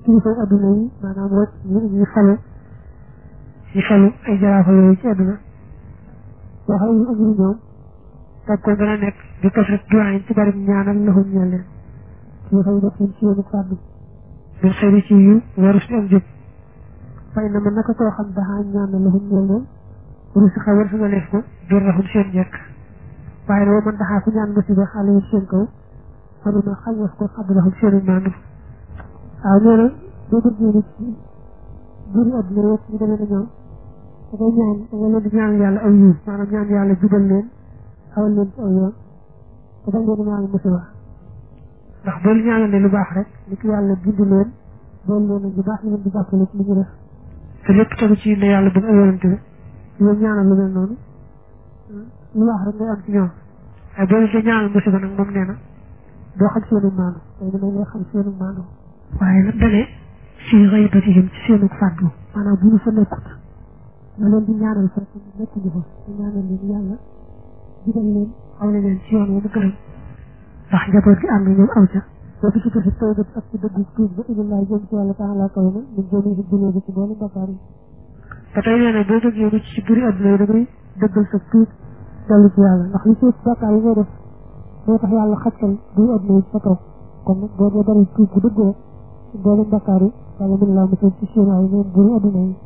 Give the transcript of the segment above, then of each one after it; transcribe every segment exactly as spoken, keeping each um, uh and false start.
kilifa adduna yi maanaam rek ñu falu ñu falu ay jaraafa yooyu ci adduna boo xam ne amul ñoom teg ko gën a nekk di kas rek duwaayin ci bari ñaanal laxum ñeel leen kilifa yi def leen ci yoonu fàddu min xëyri ci yiw waru si am jub fay na ma naka koo xam daxaa ñaanal laxum ñeel leen waru si xawar su nga def ko biir raxum seen njëkk waaye nag man daxaa ku ñaan musiba xale yi seen kaw xamu na xañ wax ko xam laxum seenu maandu waaw nee na boo bëggee nit ci buri adduna yëpp ñu demee na ñoom da ngay ñaan da nga leen di ñaan yàlla aw yiw maanaam ñaan yàlla jubal leen xawal leen ci aw yoon te dañ leen ñaan musiba ndax boo ñaanalee lu baax rek ni ki yàlla bind leen bool leen lu baax ñu leen di jàppale ci li ñu def te lépp tegu ci ne yàlla bu mu yonante bi ñu ñaanal lu mel noonu lu baax rek ngay am ci ñoom waaye boo leen di ñaanal musiba nag moom nee na doo xam seenu maandu tey dinañ lay xam seenu maandu waaye nag dane fii xaybatihim ci seenu fàddu maanaam bu ñu fa nekkut nga leen di ñaanal fekk nekk ñu fa di ñaanal leen yàlla jubal leen xaw na leen ci yoon wu mu gërëm ndax njaboot gi ànd ñoom aw ca boo fi ci defi tawbat ak ci dëggu tuub ba ilallaah jëm ci yàlla taala kaw na ñu jëmee si dunee bi ci boole bakkaar yi te tey nee na boo bëggee mucc ci buri adduna yi da ngay dëggal sa tuub dellu ci yàlla ndax li ci bakkaar yi ngay def moo tax yàlla xaccal buri adduna yi sa kaw kon nag boo dee bari tuub bu dëgg rek ci boole bakkaar yi yàlla mën laa musal ci seen ay ñoom buri adduna yi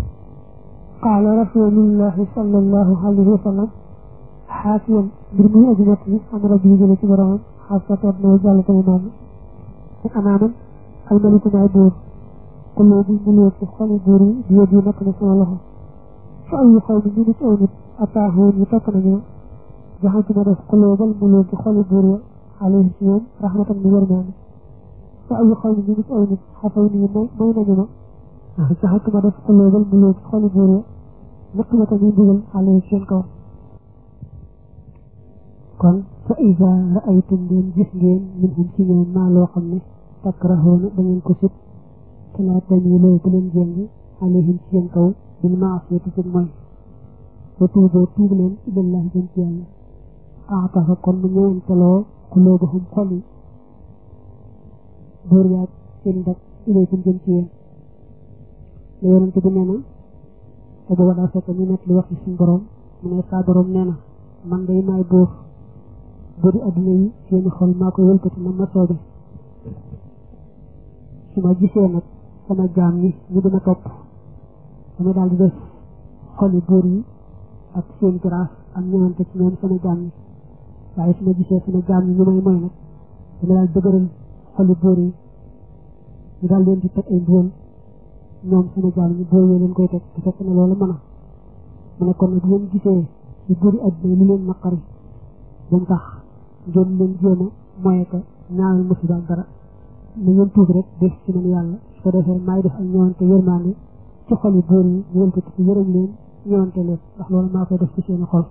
qaala rasulullahi sallallahu alayhi wa sallam xaasiyan mbir muy aji nett yi am rabbi yi jële ci boromam xaasatoot na jàll tamit noonu ci anaaman almaliku maay buur kulloo bi mu léegi xoli buur yi di yëg yi nekk na sama loxo fa ayu xaw mi ñu nit aw nit attaaxoon ñu topp nañu jaxantu ma def kulloo bal mu léegi xoli buur ya alayhi ci ñoom rahmatan ni yërmaani fa ayu xaw mi ñu nit aw nit xafaw nii may may nañu ma jaxantu ma def kulloo bal mu léegi xoli buur ya nekk ma tamit ndigal alayhi seen kaw kon fa iza ra'aytum ngeen gis ngeen min hum ci ñoom maa loo xam ne takrahoona da ngeen ko sut te laa tamiiloo bu leen jëng alayhim ci seen kaw bil maasiyati ci mooy wa tuuboo tuub leen ilallahi jëm ci yàlla aatafa kon mu ñëwanteloo quluubahum xol yi góor yaag seen dak ilaykum jëm ci yéen la yonente bi nee na te booba daa fekk ñu nekk li wax ci suñu borom mu ne saa borom nee na man day maay buur bëri adduna yi seeni xol maa koy wëlkati na ma soobe su ma gisee nag sama jaam ñi ñu dina topp dama daal di def xoli buur yi ak seen grâce am ñëwante ci ñoom sama jaam ñi waaye su ma gisee sama jaam ñi ñu may moy nag dama daal dëgëral xoli buur yi ñu daal leen di teg ay mbugal ñoom sama jaam ñi boo yee leen koy teg te fekk na loolu mën a mu ne kon nag yéen gisee ci bëri adduna yi li leen naqari ba mu tax ngeen leen jéem a moye ko ñaanal musiba ak dara na ngeen tuub rek def ci man yàlla su ko defee maay def ak ñëwante yërmaande ci xol yi góor yi ñu ko ci yërëm leen ñëwante leen ndax loolu maa koy def ci seen xol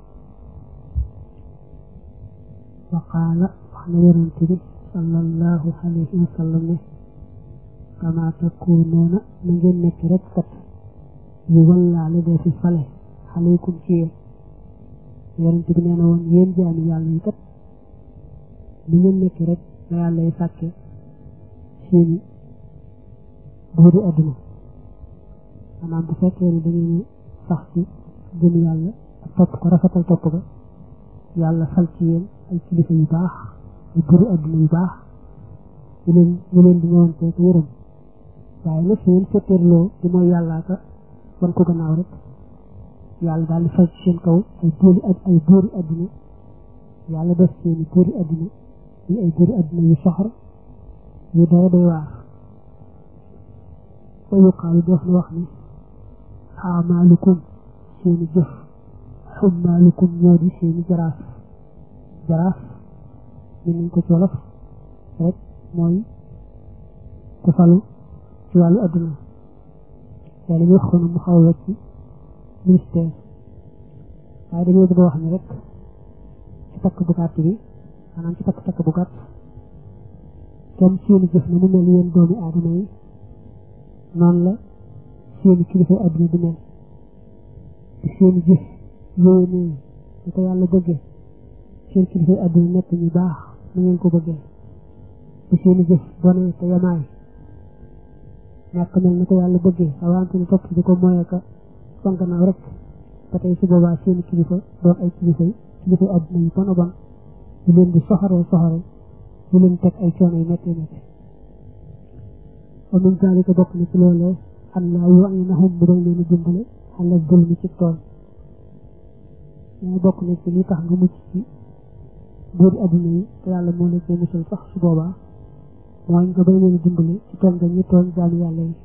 wa qaala wax na yonente bi sallallahu alayhi wa sallam ne kama takuunoona na ngeen nekk rek kat yu wallaale dee fi fale alaykum ci yéen yonente bi nee na woon yéen jaami yàlla yi kat li ngeen nekk rek la yàlla yi sàkke seeni buuri adduna maanaam bu fekkee ne da ngeen sax ci gëm yàlla ak topp ko rafetal topp ko yàlla fal ci yéen ay kilifa yu baax ay buuri adduna yu baax ñu leen ñu leen di ñëwantee ko yërëm waaye nag su ngeen fetteerloo di mooy yàllaa ka wan ko gannaaw rek yàlla daal di fal ci seen kaw ay buuri ay buuri adduna yàlla def seeni buuri adduna yi ay buuri adduna yu soxor yu doy doy waar fa yuqaalu def na wax ni amaalukum seeni jëf xummaalukum ñoo di seeni jaraaf jaraaf ñu nañ ko ci wolof rek mooy ku falu ci wàllu adduna yàlla ñu wax ko mu xaw a wecc ministère waaye dañoo bëgg a wax ni rek ci takk bu gàtt bi maanaam ci takk takk bu gàtt comme seeni jëf na mu mel yéen doomi aadama yi noonu la seeni kilifa adduna di mel te seeni jëf yooyu nii da ko yàlla bëggee seen kilifa adduna nekk ñu baax na ngeen ko bëggee te seeni jëf bone te yamaay ñàkk mel ni ko yàlla bëggee awante ni topp di ko moye ka fonkanaaw rek ba tey su boobaa seen kilifa doon ay kilifa yi kilifa yi àdduna yi bon a bon ñu leen di soxaree soxare ñu leen teg ay coono yu métti métti wa min zalika bokk na ci loolee an laa yu'inahum bu doon leen dimbale ala zulmi ci tool ñu bokk na ci li tax nga mucc ci buuri àdduna yi te yàlla moo la cee musal sax su boobaa mooy nga bay leen dimbale ci tool nga ñu tool jaami yàlla yi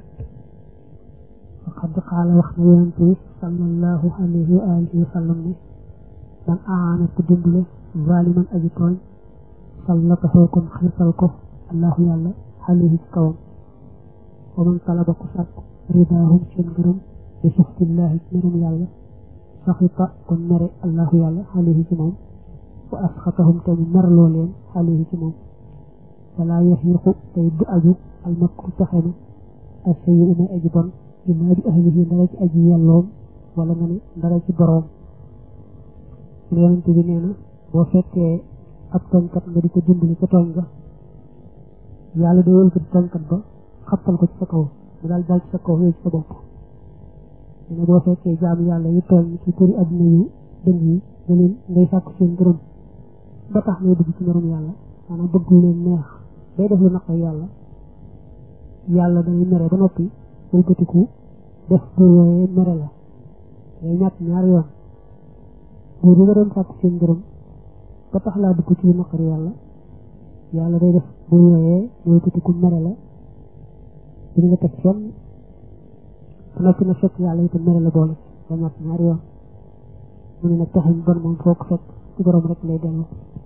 وقد قال وخنا يونتي صلى الله عليه وآله وسلم من أعان كدنبله ظالما أجي توي سلطه كن خيصلكو الله يالا عليه كوم ومن طلب كسات رضاهم شنغرم بسخط الله مرم يالا سخط كن مري الله يالا عليه كموم وأسخطهم تم مرلولين عليه كموم ولا يحيق تيد أجو المكر تخنو السيء ما أجبن inna bi ahlihi dara ci aji yelloom wala nga ne dara ci boroom yonent bi nee na boo fekkee ab tooñkat nga di ko dimbali ca tooñ nga yàlla day wël ko tooñkat ba xappal ko ci sa kaw mu daal dal ci sa kaw yooyu ci sa bopp ne boo fekkee jaamu yàlla yi tooñ ci turi adduna yu dëng yi nga leen ngay sàkku seen gërëm ba tax ngay dugg ci ngërëm yàlla maanaam bëgg leen neex day def lu naqar yàlla yàlla day mere ba noppi wëlbatiku def buur yooyee mere la day ñàkk ñaari yoon buur yi nga doon sàkk seen ngërëm ba tax laa dugg ci naqari yàlla yàlla day def buur yooyee wëlbatiku mere la dañ la teg fenn ba noppi na fekk yàlla itam mere la boole ba ñàkk ñaari yoon mu ne nag taxañ bon moom foo ko fekk ci borom rek lay dellu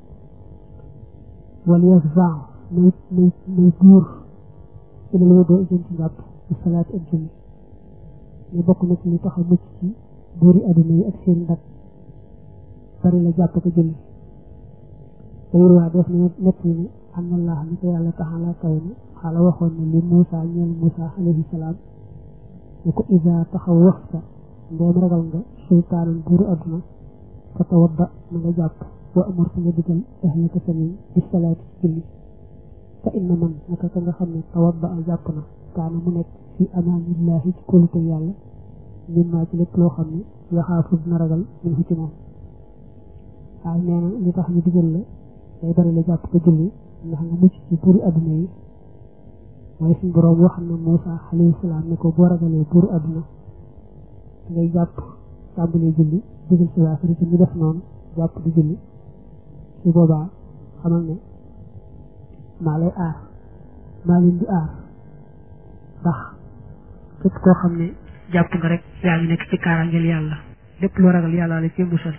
wala yes vent nay nay nay buur ila la doo jëm ci njàpp salaat ak julli ñu bokk na ci li tax a mucc ci buuri adduna yi ak seen ndag bari la jàpp ko julli te waa def na nett ni am na laa ni ko yàlla taxala kaw na xaala waxoon ne li Moussa ñeel Moussa alayhi salaam ne ko isa taxaw wax sa ndeem ragal nga sultaanan buuri adduna fa tawadda na nga jàpp wa amar sa nga digal ahlaka sanin bi salaati ci julli fa inna man naka ka nga xam ne tawadda a jàpp na kaana mu nekk fi amaanillahi ci kóolute yàlla mimmaa ci lépp loo xam ne yaxaafu dina ragal min fu ci moom waaye nee na li tax ñu digal la day bari la jàpp ko julli ndax nga mucc ci buuri adduna yi mooy suñ boroom wax na Muusaa alayhi salaam ne ko boo ragalee buuri adduna ngay jàpp tàmbalee julli digal si waa sëriñ ñu def noonu jàpp di julli su boobaa xamal ne maa lay aar maa leen di aar ndax képp koo xam ne jàpp nga rek yaa ngi nekk ci kaaraangeel yàlla lépp loo ragal yàlla la ci musal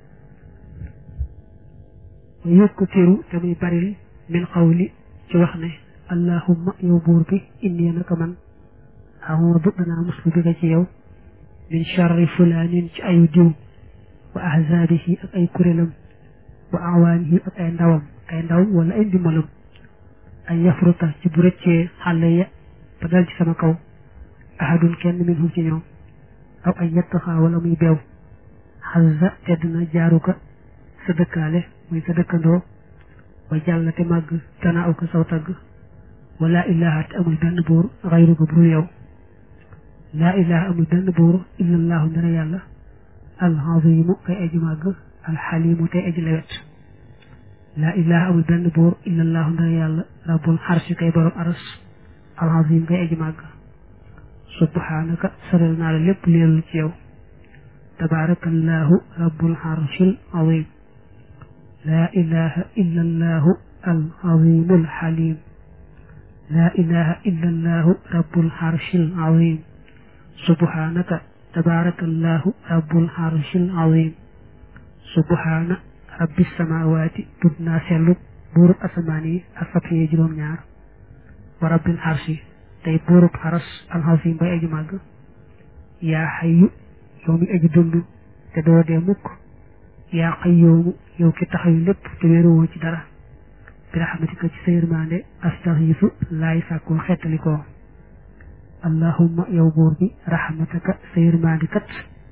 yëg ko tiru te muy baril min xawli ci wax ne allahumma yow buur bi inni naka man a'uudu danaa muslu bi nga ci yow min charri fulaanin ci ayu diw wa ahzaabihi ak ay kuréelam wa awaanihi ak ay ndawam ay ndaw wala ay ndimbalam ay yafruta ci bu rëccee xàlle ya ba dal ci sama kaw ahadun kenn minhum ci ñoom aw ay yettaxaa wala muy beew xazza tedd na jaaruka sa dëkkaale muy sa dëkkandoo wa jàll te màgg tanaaw ko saw tagg wa laa ilaha te amul benn buur xayruka buru yow laa ilaha amul benn buur illallahu ndara yàlla alxazimu kay aji màgg alxalimu tey aji lewet laa ilaha amul benn buur illallahu ndara yàlla rabbul xarsi kay borom aras alazim kay aji màgg subhanaka saral naa la lépp leelul ci yow tabarakallahu rabbul xarsil azim laa ilaha illa allahu alazimul xalim laa ilaha illa allahu rabbul xarsil azim subhanaka tabarakallahu rabbul xarsil azim subhana rabbi samawaati tudd naa sellu buurub asamaan yi ak sab yi juróom ñaar wa rabbil xarsi tey buurub xaras alxasim bay aji màgg yaa xayyu yow mi aji dund te doo dee mukk yaa qayyoomu yow ki taxayu lépp te wéeruwoo ci dara bi raxmatika ci sa yërmande astaxiisu laay sàkkoo xettalikoo allahumma yow buur bi raxmataka sa yërmande kat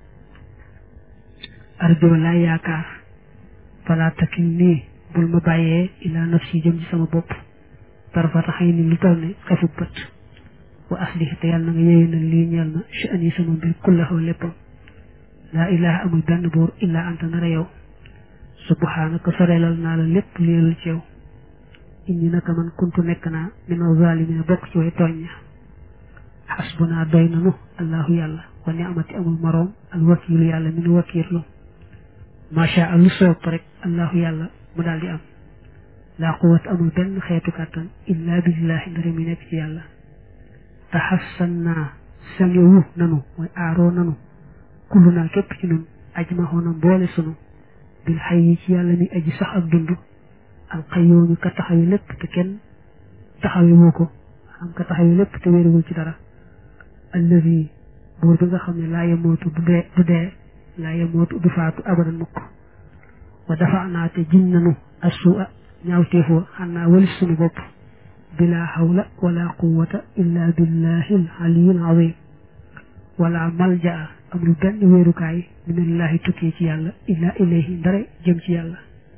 arjoo laay yaakaar falaa takil nii bul ma bàyyee ilaa nafsi jëm ci sama bopp tarfata xëy ni lu toll ne xefub bët wa aslih te yàlla na nga yéwénal lii ñeel na sha'ani sama mbir kullahu léppam laa ilaha amul benn buur illa anta nara yow subhanaka sorelal naa la lépp leelul ci yow inni naka man kuntu nekk naa minal zaalimiina bokk ci way tooñ ña xasbunaa doy nanu allahu yàlla wa ni'mati amul moroom al wakiilu yàlla mi nu wakiirlu macha allah lu soob rek allahu yàlla mu daal di am laa quwwata amul benn xeetu kàttan illa billahi ndare mi nekk ci yàlla taxassannaa sangewu nanu mooy aaroo nanu kullu naa képp ci nun ajmaxoona mboole sunu bil xay yi ci yàlla mi aji sax ak dund alqayyoomi ka taxawi lépp te kenn taxawi woo ko am ka taxawi lépp te wéeruwul ci dara allazi buur bi nga xam ne laa yemootu du dee du dee laa yemootu du faatu abadan mukk wa dafa naate jiñ nanu assu'a ñaawteefoo xannaa walis sunu bopp bila hawla wala quwwata illa billahi al-aliyyil azim wala malja'a amul benn wéerukaay minallahi tukkee ci yàlla illa ilayhi ndare jëm ci yàlla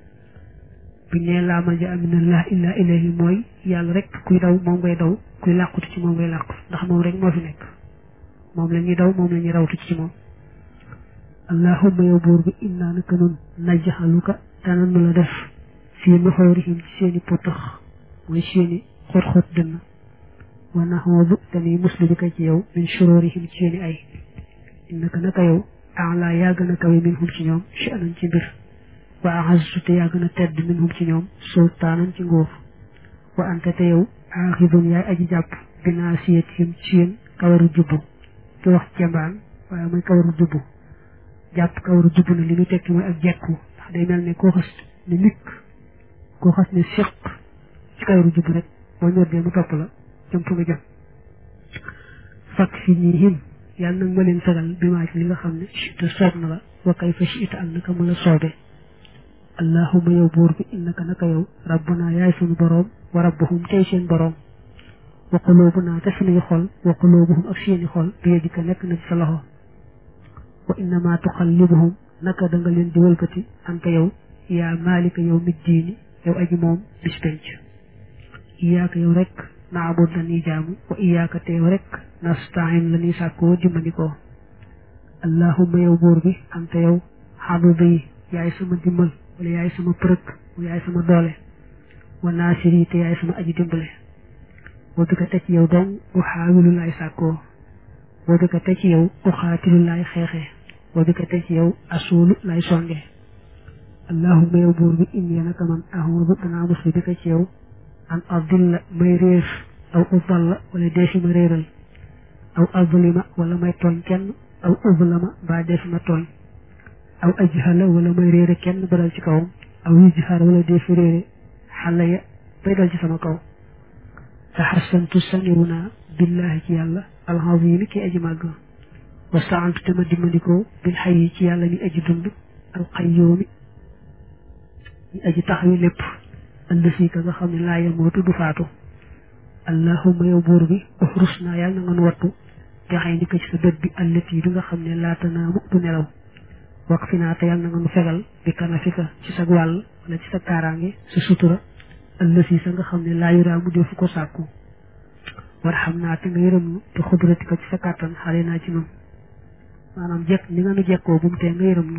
bi ne laa malja'a minallahi illa ilayhi mooy yàlla rek kuy daw moom ngay daw kuy làqutu ci moom ngay làqu ndax moom rek moo fi nekk moom la ñuy daw moom la ñuy rawtu ci moom allahumma yow buur bi innaa naka nun naj'aluka tananu la def fii nuxoorihim ci seeni potax mooy seeni xóot-xóot dënn wa naxoodu dañuy muslu bi ka ci yow min shuroorihim ci seeni ay innaka naka yow ala yaa gën a kawe minhum ci ñoom sha'nan ci mbir wa a'azzu te yaa gën a tedd minhum ci ñoom sultaanan ci nguur wa anta te yow aaxidun yaay aji jàpp binaasiyatihim ci yéen kawaru jubbu ki wax jambaan waaye mooy kawaru jubbu jàpp kawaru jubbu na li muy tekki mooy ak jekku ndax day mel ne koo xas ne nikk koo xas ne siq ci kawaru jubbu rek boo ñoddee mu topp la jëm fu nga jëm fakk fi ñii him yàlla nag ma leen sagal bi maa ci li nga xam ne te soob na la wa kayfa shi'ta ak naka mu la soobe allahumma yow buur bi innaka naka yow rabbuna yaay sunu boroom wa rabbuhum tey seen boroom wa qulubuna te sunuy xol wa qulubuhum ak seeni xol bi yadika nekk na ci sa loxo wa innama tuqallibuhum naka da nga leen di wëlbati anta yow yaa maalika yow mit diini yow aji moom bis penc iyaaka yow rek naabud la ñuy jaamu wa iyaaka te yow rek nastain la ñuy sàkkoo dimbandikoo allahumma yow buur bi anta yow xadubi yaay sama dimbal wala yaay sama përëg wala yaay sama doole wa naasiri te yaay sama aji dimbale wa bi ka te ci yow dong u xaawilu laay sàkkoo wa bi ka te ci yow u xaatilu laay xeexee wa bi ka te ci yow asuulu laay songe allahumma yow buur bi inni naka man ahudu danaa muslu bi ka ci yow an adilla may réer aw udalla wala deefi ma réeral aw adlima wala may tooñ kenn aw udlama mbaa deefi ma tooñ aw ajhala wala may réere kenn ba dal ci kawam aw yujhar wala deefi réere xale ya bay dal ci sama kaw taxassantu sangiru naa billahi ci yàlla alazimi ki aji màgg wastaantu te ma dimbandikoo bil xayyi ci yàlla mi aji dund alqayyoomi mi aji taxawi lépp allasi ka nga xam ne laa yamootu du faatu allahumma yow buur bi uxrus naa yàlla na nga nu wattu jaxay ni ko ci sa bët bi allati bi nga xam ne laata naamu du nelaw waq fi naa te yàlla na nga nu fegal bi kana fi ka ci sa wàll wala ci sa kaaraange sa sutura allasi sa nga xam ne laa yuraamu defu ko sàkku war xam naa te nga yërëm nu te xudrati ko ci sa kàttan xale naa ci noonu maanaam jekk ni nga nu jekkoo bu mu tee nga yërëm nu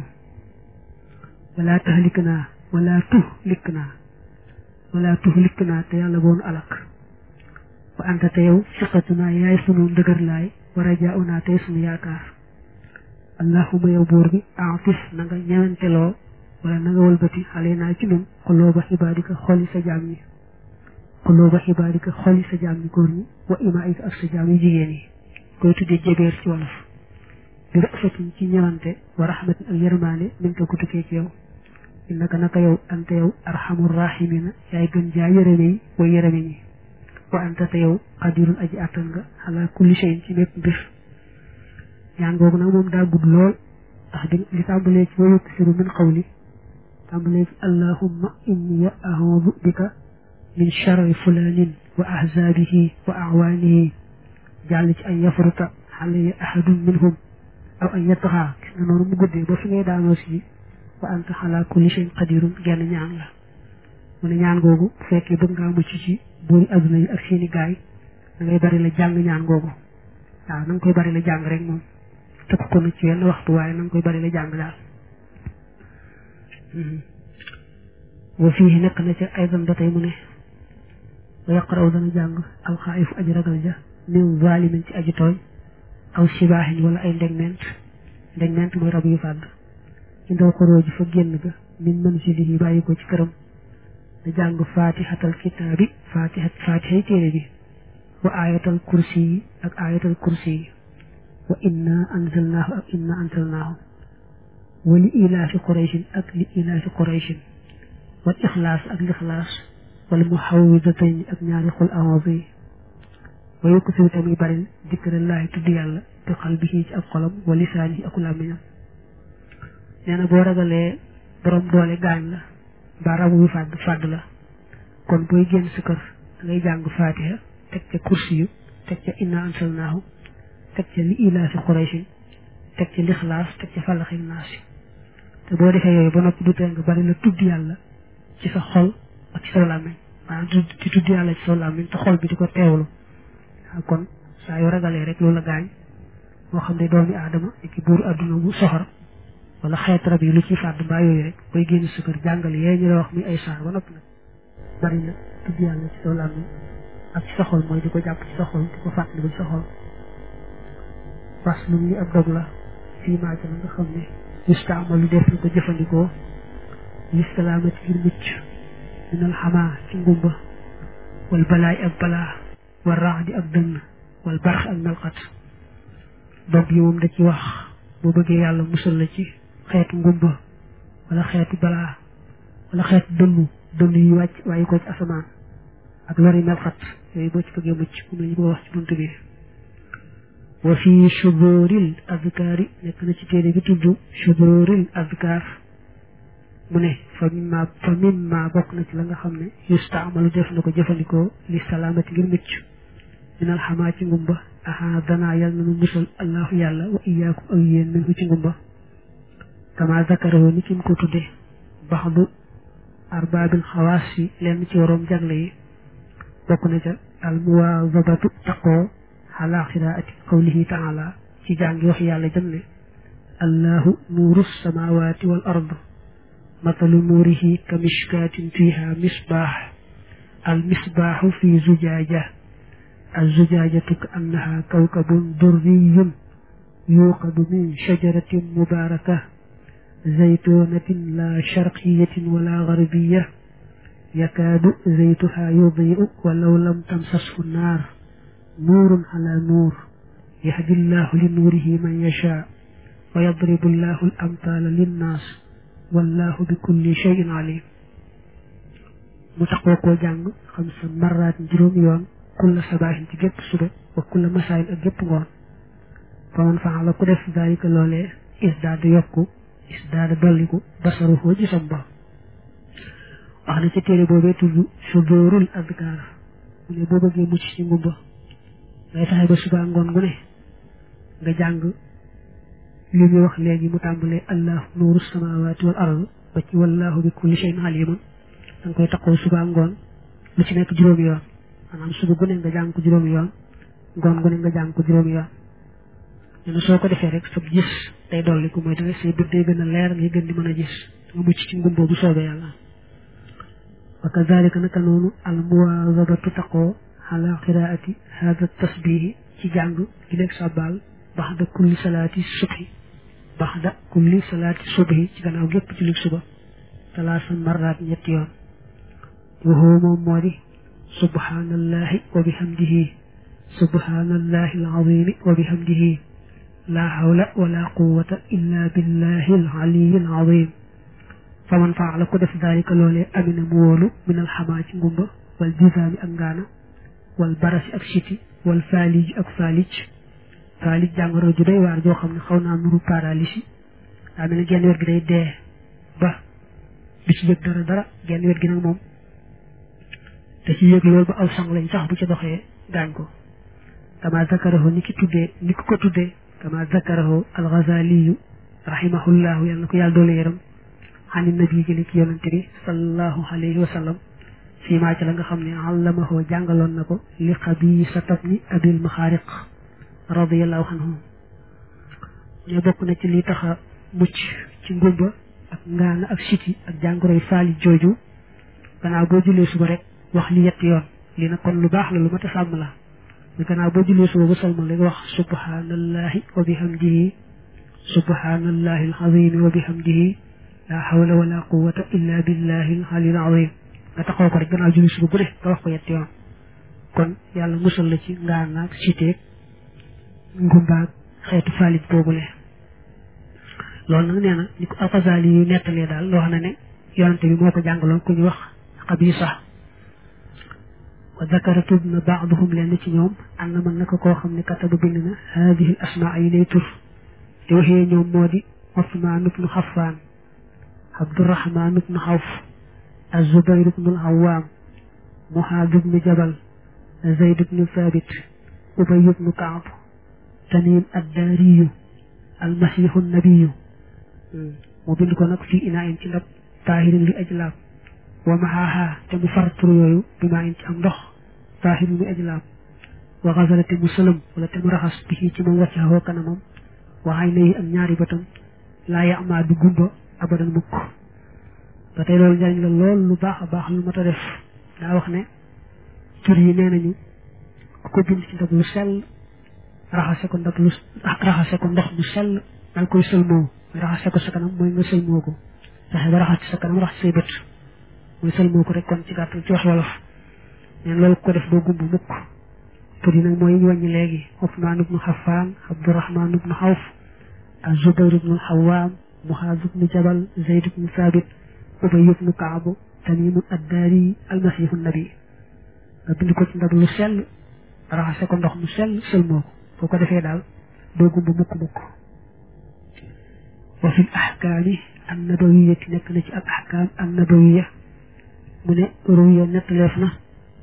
wala tahlik naa wala tuhlik naa wala tuhlik naa te yàlla boonu alak wa anta te yow siqatunaa yaay sunu ndëgër laay wa rajaa'unaa tey sunu yaakaar allahumma yow buur bi aatif na nga ñewenteloo wala na nga wëlbati xale naa ci nun xulooba xibaadika xoli sa jaam ñi xulooba xibaadika xoli sa jaam ñi góor ñi wa imaa'ika ak sa jaam yi jigéen yi koy tuddee jebeer ci wolof bi rafatin ci ñewante wa rahmatin ak yërmaane min ko ku tukkee ci yow innaka naka yow anta yow arhamur rahimina yaay gën jaa yërëme yi way yërëme ñi wa anta te yow qadirun aji attan nga ala kulli shay'in ci bépp mbir ñaan googu nag moom daa gudd lool ndax di li tàmbalee ci wa yuksiru min qawli tàmbalee ci allahumma inni a'udhu bika min sharri fulanin wa ahzabihi wa a'wanihi jàll ci an yafruta alayya ahadun minhum aw an yataxa gis nga noonu mu guddee ba fi ngay daanoo si wa anta ala kulli shay'in qadirun genn ñaan la mu ne ñaan googu bu fekkee bëgg ngaa mucc ci buuri adduna yi ak seeni gaay da ngay bari la jàng ñaan googu waaw na nga koy bari la jàng rek moom tëkk ko nag ci yenn waxtu waaye na nga koy bari la jàng daal wa fii nekk na ca aydan ba tey mu ne wa yaqraw dana jàng alxaayifu aji ragal ja min zalimin ci aji tooñ aw sibaahin wala ay ndegment ndegment mooy rab yu fàdd ci ndaw xoroo ji fa génn ga min mën si lihi bàyyi ko ci këram da jàng fatihatal kitaabi fatihat fatihay téere bi wa ayatal kursi yi ak ayatal kursi yi wa inna anzalnaahu ak inna anzalnaahu wa li ilaafi qurayshin ak li ilaafi qurayshin wal ixlaas ak lixlaas wal muhawwidatayn ak ñaari xul a'uuzu yi wa yuksiru tamit bari dikrallaahi tudd yàlla bi qalbihi ci ab xolam wa lisaanihi ak làmmiñam nee na boo ragalee borom doole gaañ la mbaa rabu yu fàdd fàdd la kon booy génn sa kër da ngay jàng fatiha teg ca kursi yu teg ca inna ansalnaahu teg ca li ilaafi qurayshin teg ca lixlaas teg ca falaxi naasi te boo defee yooyu ba noppi du tee nga bari la tudd yàlla ci sa xol ak ci sa làmmiñ maanaam di tudd yàlla ci sa làmmiñ te xol bi di ko teewlu kon saa yoo ragalee rek loolu la gaañ moo xam ne doomi aadama ki buur adduna bu soxor wala xeet rab yi lu ci fàdd mbaa yooyu rek booy génn sa kër jàngale yee ñu la wax muy ay saar ba noppi nag bari na tudd yàlla ci sa làmmiñ ak ci sa xol mooy di ko jàpp ci sa xol di ko fàttali ko ci sa xol parce que li ab dog la fii maa ci la nga xam ne yustaamalu def na ko jëfandikoo listalaamati ngir mucc minal xamaa ci ngumba wal balaay ak balaa wal raxdi ak dënn wal barax ak melxat dog yi moom da ci wax boo bëggee yàlla musal la ci xeetu ngumba wala xeetu balaa wala xeetu dënnu dënn yi wàcc waaye ko ci asamaan ak lori melxat yooyu boo ci bëggee mucc moom la ñu ko wax ci bunt bi wa fi shuburil azkaari nekk na ci téere bi tudd shuburil azkaar mu ne fa mimma fa mimma bokk na ci la nga xam ne yustaamalu def na ko jëfandikoo li salaamati ngir mucc minal xamaa ci ngumba aha danaa yàlla na nu musal allahu yàlla wa iyaakum ak yéen min ko ci ngumba kama zakarahu ni kim ko tudde baxdu arbaabil xawaas yi lenn ci waroom jagle yi bokk na ca al muwaazabatu taqoo ala qiraati qawlihi taala ci jàngi wax yàlla jëm ne allahu nuuru samawati wal ard matalu nuurihi ka mishkaatin fiha misbaax al misbaaxu fi zujaaja al zujaajatu ka annaha kawkabun durriyun yuuqadu min shajaratin mubaaraka zaytuunatin la sharqiyatin wala garbiya yakaadu zaytuha yudii'u walaw lam tamsashu naar nuurun ala nuur yahdi llahu li nuurihi man yashaa wa yadribu llahu al amtaala linnaas wallahu bi kulli shay'in alim mu taxoo koo jàng xam sa marraat juróom yoon kulla sabaahin ci gépp suba wa kulla masaayin ak gépp ngoon fa man faala ku def daalika loolee isdaada yokku isdaada dolliku basaruhu gisam ba wax na ci téere boobee tudd shuburul azkaar mu ne boo bëggee mucc ci ngumba ngay taxe ba suba ngoon gu ne nga jàng li ñu wax léegi mu tàmbalee allahu nuuru samawati wal ard ba ci wallahu bi kulli shay'in alimun da nga koy taxaw suba ngoon lu ci nekk juróomi yoon maanaam suba gu ne nga jàng ko juróomi yoon ngoon gu ne nga jàng ko juróomi yoon ñene soo ko defee rek sa gis day dolli ko mooy tamit say bët day gën a leer ngay gën di mën a gis nga mucc ci ngumbo bu soobee yàlla wa kazalika naka noonu al muwaazabatu taqoo ala qiraati hada tasbihi ci jàng gi nekk sabbal baxda kulli salaati subhi baxda kulli salaati subhi ci gannaaw gépp ci lig suba talaasa marraat ñetti yoon waxoo moom moo di subhanallahi wa bihamdihi subhanallahi alazimi wa bihamdihi la hawla wala quwwata illa billahi alaliyi alazim fa man faala ko def daalika loolee amina mu wóolu min alxamaa ci ngumba wal jisaami ak ngaana wal barasi ak siti wal faalij ak faalij faalij jàngoro ju day waar joo xam ne xaw naa nuru paralysie daa mel ne genn wet gi day dee ba du ci yëg dara dara genn wet gi nag moom te ci yëg loolu ba aw sang lañ sax bu ci doxee gaañ ko kama zakarahu ni ki tuddee ni ki ko tuddee kama zakarahu al-Ghazaliyu rahimahullahu yàlla na ko yàlla doole yaram xani nabi jële ci yonante bi sallallahu alayhi wa sallam fii maa ci la nga xam ne allamahu jàngaloon na ko li Qabisata ibn Abil Maxaariq radiyallahu anhu ñoo bokk na ci li tax a mucc ci ngumba ak ngaana ak siti ak jàngoroy faali jooju gannaaw boo jullee suba rek wax li yetti yoon lii nag kon lu baax la lu mat a sàmm la mais gannaaw boo jullee suba ba salmal rek wax subhanallahi wa bihamdihi subhanallahi alazim wa bihamdihi la hawla wala quwwata illa billahi aliyil azim nga taxaw ko rek gannaaw julli suba bu ne nga wax ko yetti yoon kon yàlla musal la ci ngaana ak siteeg ngumbaag xeetu falit boobule loolu nag nee na ni ko Al-Ghazali yu nettalee daal loo xam ne ne yonante bi moo ko jàngaloon ku ñu wax Qabisa wa dakaratu na baaduhum leen ci ñoom am na mën naka koo xam ne kataba bind na haadihi al asmaa yi lay tur te waxee ñoom moo di Usmaan ibnu Xaffaan Abdurahmaan ibnu Xawf Az-Zubayr ibnu al-Awwaam Muaaz ibnu Jabal Zayd ibnu Thaabit Ubay ibnu Kaab Tamiim ad-Daariyu almasiixu nabiyu mu bind ko nag fii inaa in ci ndab taahirin li ajlaab wa maxaaxaa te mu far tur yooyu bi maa in ci am ndox taahirin li ajlaab wa xasala te mu sëlëm wala te mu raxas bi ci moom waccaxoo kanamam waxay na yi ak ñaari bëtam laa yamaa du gumba abadan mukk ba tey loolu njariñ la lool lu baax a baax lu mat a def daa wax ne tur yi nee nañu ko bind ci ndab lu sell raxase ko ndab lu raxase ko ndox mu sell dal koy sëlmoo raxase ko sa kanam mooy nga sëlmoo ko fexe ba raxas ci sa kanam raxas say bët mooy sëlmoo ko rek kon ci gàttal ci wax wolof neen loolu ko def doo gumb mukk tur yi nag mooy ñu wàññi léegi Usmaan ibnu Xaffaan Abdurahmaan ibnu Xawf Az-Zubayr ibnu al-Awwaam Muaaz ibnu Jabal Zayd ibnu Thaabit Ubay ibnu Kaab Tamiim ad-Daari al-Masiixu nabi nga bind ko ci ndab lu sell raxase ko ndox mu sell sëlmoo ko boo ko defee daal doo gumb mukk mukk wa fil ahkaami an-nabawiyya nekk na ci ak ahkaam an-nabawiyya mu ne ruwiya nettaleef na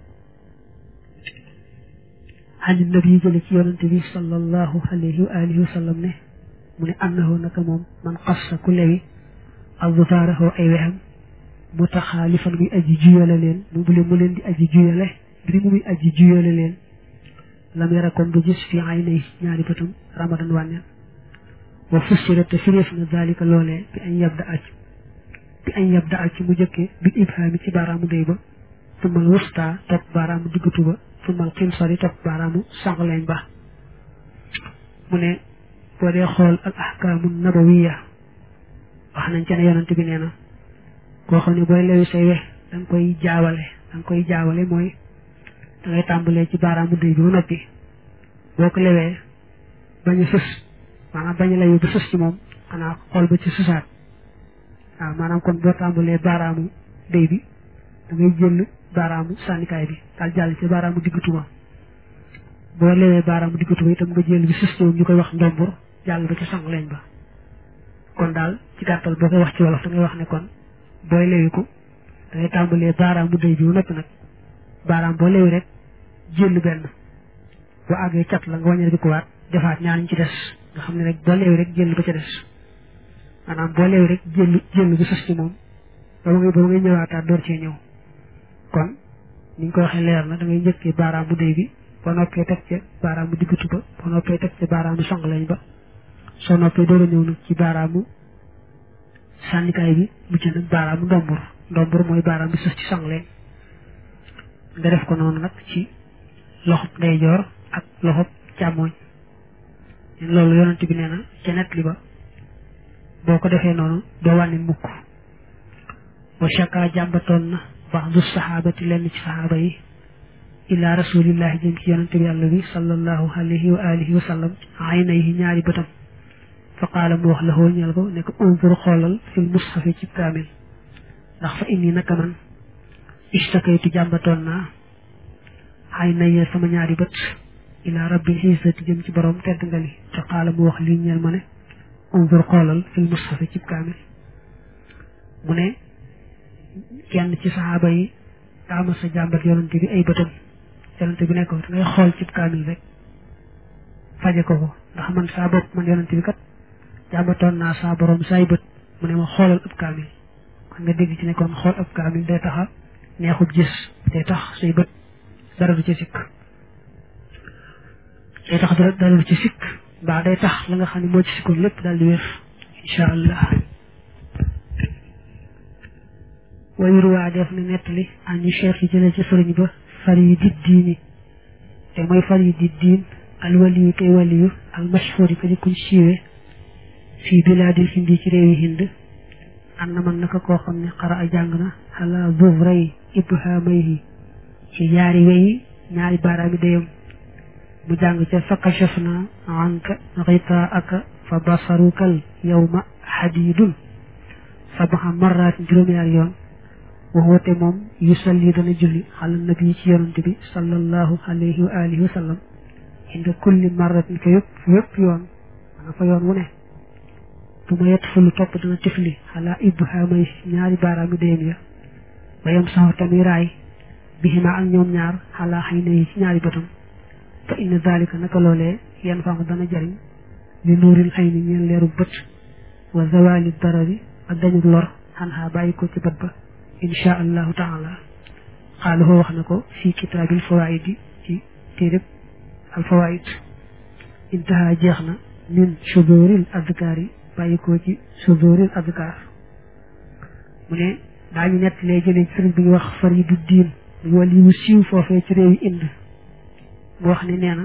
ani nabi jële ci yonante bi sallallahu alayhi wa alihi wa sallam ne mu ne annahu naka moom man xassa ku lewi azfaarahu ay wexam mutaxaalifan muy aji juyale leen mu bu leen mu leen di aji juyale biri mu muy aji juyale leen lam yara kon du gis fi ay nay ñaari bëtam ramadan wànneen wa fussira te fireef na dalika loolee bi añ yabda aj bi añ yabda aj ci mu jëkke bil ibhaami ci baaraamu day ba tumal wusta topp baaraamu diggatu ba tumal xinsari topp baaraamu sànqleñ ba mu ne boo dee xool al ahkaamu nabawiya wax nañ ca ne yonante bi nee na koo xam ne booy lewi say wex da nga koy jaawale da nga koy jaawale mooy da ngay tàmbalee ci baaraamu day bi ba noppi boo ko lewee bañ a sës maanaam bañ a lewi ba sës ci moom xanaa xool ba ci sësaat waaw maanaam kon boo tàmbalee baaraamu day bi da ngay jël baaraamu sànnikaay bi daal jàll ci baaraamu diggatu ba boo lewee baaraamu diggatu ba itam nga jël bi sës ci moom ñu koy wax ndombur jàll ba ci sànqleñ ba kon daal ci gàttal boo koy wax ci wolof da ngay wax ne kon booy lewi ko da ngay tàmbalee baaraamu day bi ba noppi nag baaraam boo lewi rek jël benn boo àggee cat la nga wàññi bi ko waat defaat ñaar ñu ci des nga xam ne rek boo lewi rek jël ba ca des maanaam boo lewi rek jël jël bi sës ci moom ba ngay ba ngay ñëwaataat door cee ñëw kon ni ñu ko waxee leer na da ngay njëkkee baaraamu day bi ba noppee teg ca baaraamu diggatu ba ba noppee teg ca baaraamu sanglañ ba soo noppee door a ñëw nag ci baaraamu sànnikaay bi mujj nag baaraamu ndombur ndombur mooy baaraam bi sës ci sangleñ nga def ko noonu nag ci loxob ndeyjoor ak loxob càmmooñ loolu yonent bi nee na ca net li ba boo ko defee noonu doo wàññi mukk wa shaka jàmbatoon na ba'du saxaabati lenn ci saxaaba yi ila rasulillahi jëm ci yonent bi yàlla bi sallallahu alayhi wa alihi wa sallam aynayhi ñaari bëtam fa qaala mu wax la xoo ñeel ko ne ko unzur xoolal fil mushafi ci kaamil ndax fa inni naka man istakaytu jàmbatoon naa aynayya sama ñaari bët ila rabbil izzati jëm ci borom tedd nga li te qaala mu wax lii ñeel ma ne unzur xoolal fil mushafi ci kaamil mu ne kenn ci saxaaba yi daama sa jàmbat yonante bi ay bëtam yonante bi nekk ko ngay xool ci kaamil rek faje ko ko ndax man saa bopp man yonante bi kat jàmbatoon naa saa borom saay bët mu ne ma xoolal ab kaamil xam nga dégg ci ne kon xool ab kaamil day taxa neexub gis day tax say bët dara du ci sikk day tax dara dara du ci sikk mbaa day tax la nga xam ne moo ci sikkoon lépp daal di wér insha allah wayur waa def na nettali an ñu cheikh yi jëlee ci sëriñ ba far yi di diini te mooy far yi di diin al waliyu kay waliyu al mashhur yi ko di kuñ siiwe fii bilaadil hindi ci réewi hind an na man naka koo xam ne xara a jàng na ala zuvray ibhamayhi ci ñaari weyi ñaari baaraami dayam mu jàng ca fakashafna anka ghitaaka fa basarukal yawma hadidun sabaxa marrat juróom-ñaari yoon waxoote moom yusalli dana julli ala nabi ci yonante bi sallallahu alayhi wa alihi wa sallam inda kulli marratin fa yëpp yëpp yoon ana fa yoon wu ne bu ma yett fulu topp dana tifli ala ibhamay ñaari baaraami dayam ya bayam sax tamit raay bihima ak ñoom ñaar xalaa xëy na yi ci ñaari bëtam fa inna dalika naka loolee yan fam dana jariñ li nuuril xëy ni ñeen leeru bët wa zawali darari ak dañu lor xanaa bàyyi ko ci bët ba insha allahu taala xaaluhoo wax na ko fii kitaabil fawaid ci téereb al fawaid intaha jeex na min suduril adkaar yi bàyyi ko ci suduril adkaar mu ne daañu nett lee jëlee ci sëriñ bi ñu wax far yi du diin wala yu siiw foofee ci réew yi ind mu wax ne nee na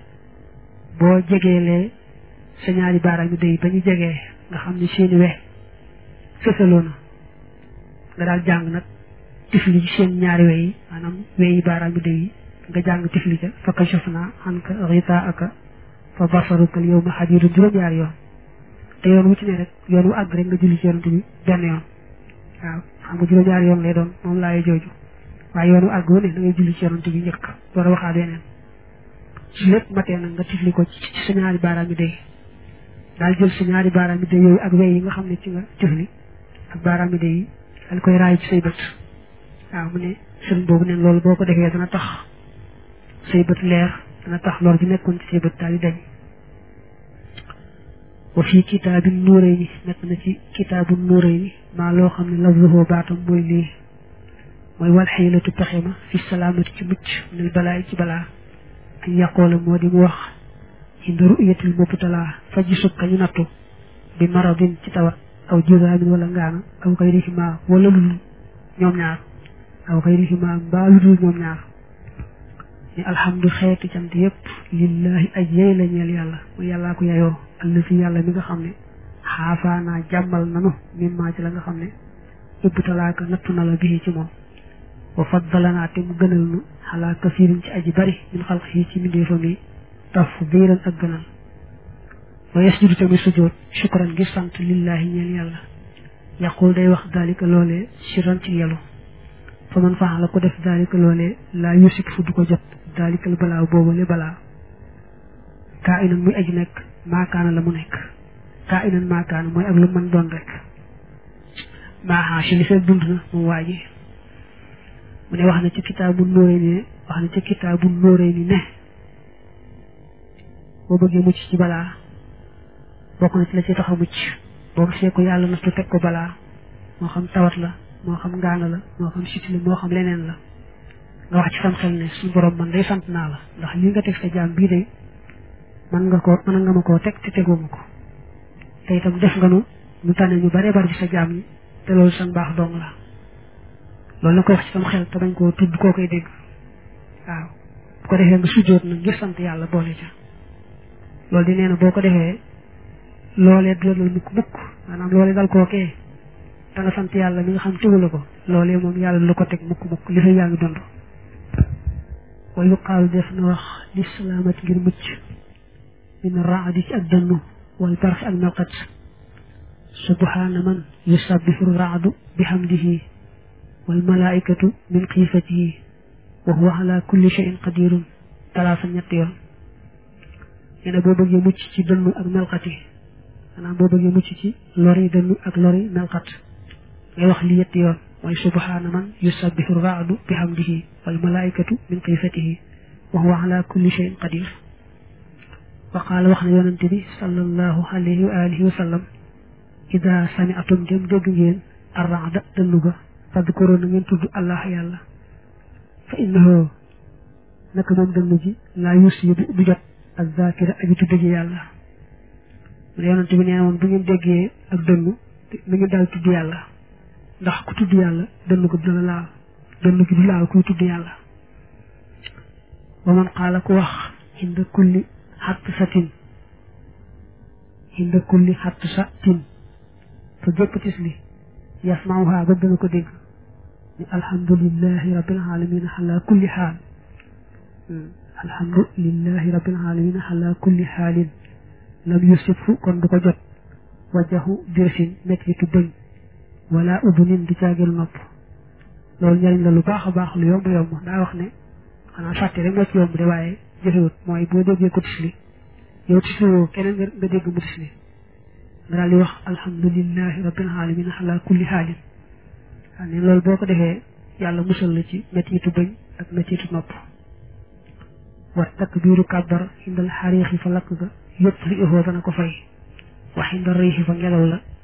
boo jegeelee sa ñaari baaraam yu day ba ñu jegee nga xam ne seeni we sësaloo na nga daal jàng nag tifli ci seen ñaari we yi maanaam we yi baaraam yu day yi nga jàng tifli ca fa kashafna anka ghitaaka fa basaruka al yawma hadiidun juróom-ñaari yoon te yoon wu ci ne rek yoon wu àgg rek nga julli ci yonent bi benn yoon waaw xam nga juróom-ñaari yoon lay doon moom laay jooju waaye yoonu àgg wu ne da ngay julli ci yonante bi njëkk door a waxaat yeneen su lépp matee nag nga tifli ko ci sa ñaari baaraam yi day daal jël sa ñaari baaraam yi day yooyu ak wey yi nga xam ne ci nga tifli ak baaraam yi day yi daal koy raay ci say bët waaw mu ne sëriñ boobu neen loolu boo ko defee dana tax say bët leer dana tax lor ji nekkoon ci say bët daal di dañ wa fii kitaabin nuurayni nekk na ci kitaabu nuurayni maa loo xam ne lafzuhu baatam mooy lii mooy wal xiilatu pexe ma fi salaamati ci mucc nil balaay ci balaa ak yàqoola moo di mu wax inda ru'yatil mubtalaa fa gisub kañu nattu bi maradin ci tawat aw juraamin wala ngaana aw xayrihima wala lul ñoom ñaar aw xayrihima mbaa lu dul ñoom ñaar ni alhamdu xeeti cant yépp lillahi aj yey la ñeel yàlla mooy yàllaa ko yayoo allazi yàlla mi nga xam ne xaafaanaa jàmmal nanu mimmaa ci la nga xam ne ibtalaaka nattu na la bii ci moom wa faddalanaa te mu gënal nu xalaa kasiirin ci aji bari min xalq yi ci mbindeefam yi tafdiilan ak gënal wa yasjudu tamit sujjóot shukran ngir sant lillahi ñeel yàlla yaqul day wax daalika loolee siran ci yelu fa man faxala ko def daalika loolee laa yusik fu du ko jot daalikal balaa boobale balaa kaa inan muy aji nekk maakaana la mu nekk kaa inan maakaana mooy ak lu mën doon rek maaxaa si li fekk dund na moom waa ji mu ne wax na ci kitaabu nóoree ni wax na ci kitaabu nóoree ni ne boo bëggee mucc ci balaa bokk na ci la ci tax a mucc boo gisee ko yàlla na teg ko balaa moo xam tawat la moo xam ngaana la moo xam siti la moo xam leneen la nga wax ci sam xel ne suñu borom man day sant naa la ndax lii nga teg sa jaam bii de man nga ko mën nga ma koo teg te teguma ko te itam def nga nu ñu tànne ñu bare bari ci sa jaam ñi te loolu sa mbaax dong la loolu la ko wax ci sam xel te bañ koo tudd koo koy dégg waaw bu ko defee nga sujjóot nag ngir sant yàlla boole ca loolu di nee na boo ko defee loolee du la dal mukk mukk maanaam loolee dal koo kee da nga sant yàlla mi nga xam tegu la ko loolee moom yàlla du la ko teg mukk mukk li fa yaa ngi dund wa yuqaalu def na wax li salaamati ngir mucc min raadi ci ak dënnu wal barx ak melqat subhaana man yusabbihu raadu bihamdihi wal malaikatu min xiifatihi wa huwa ala kulli shay'in qadirun talaasa ñetti yoon nee na boo bëggee mucc ci dënnu ak melqat yi maanaam boo bëggee mucc ci lori dënnu ak lori melqat ngay wax li yetti yoon mooy subhaana man yusabbihu raadu bihamdihi wal malaikatu min xiifatihi wa huwa ala kulli shay'in qadir wa qaala wax na yonante bi sallallahu alayhi wa alihi wa sallam ida sami'tum dem dégg ngeen arraada dënnu ga fadkuru na ngeen tudd allah yàlla fa innahu naka moom dënn ji laa yusi du jot ak zakira aji tudd ji yàlla mu ne yonante bi nee woon bu ngeen déggee ak dënn na ngeen daal tudd yàlla ndax ku tudd yàlla dënn ko dina laal dënn gi du laal kuy tudd yàlla wa man qaala ku wax inda kulli xatt satin inda kulli xatt satin fa jëpp tisli yasmauha ba dana ko dégg ni alhamdulillahi rabbil alamin ala kulli xaal alhamdulillahi rabbil alamin ala kulli xaalin lam yusifu kon du ko jot wajahu dirsin mettitu bëñ wala udunin du caagel nopp loolu njariñ la lu baax a baax lu yomb yomb daa wax ne xanaa fàtte rek moo ci yomb de waaye jëfewut mooy boo déggee ko tisli yow tisli woo keneen nga dégg mu tisli nga daal di wax alhamdulillahi rabbil alamin ala kulli xaalin waaw ne loolu boo ko defee yàlla musal la ci mettitu bëñ ak mettitu nopp wa takbiru kàbbar indal xariixi fa lakk ga yëpp li ëxoo dana ko fay wax indal riixi fa ngelaw la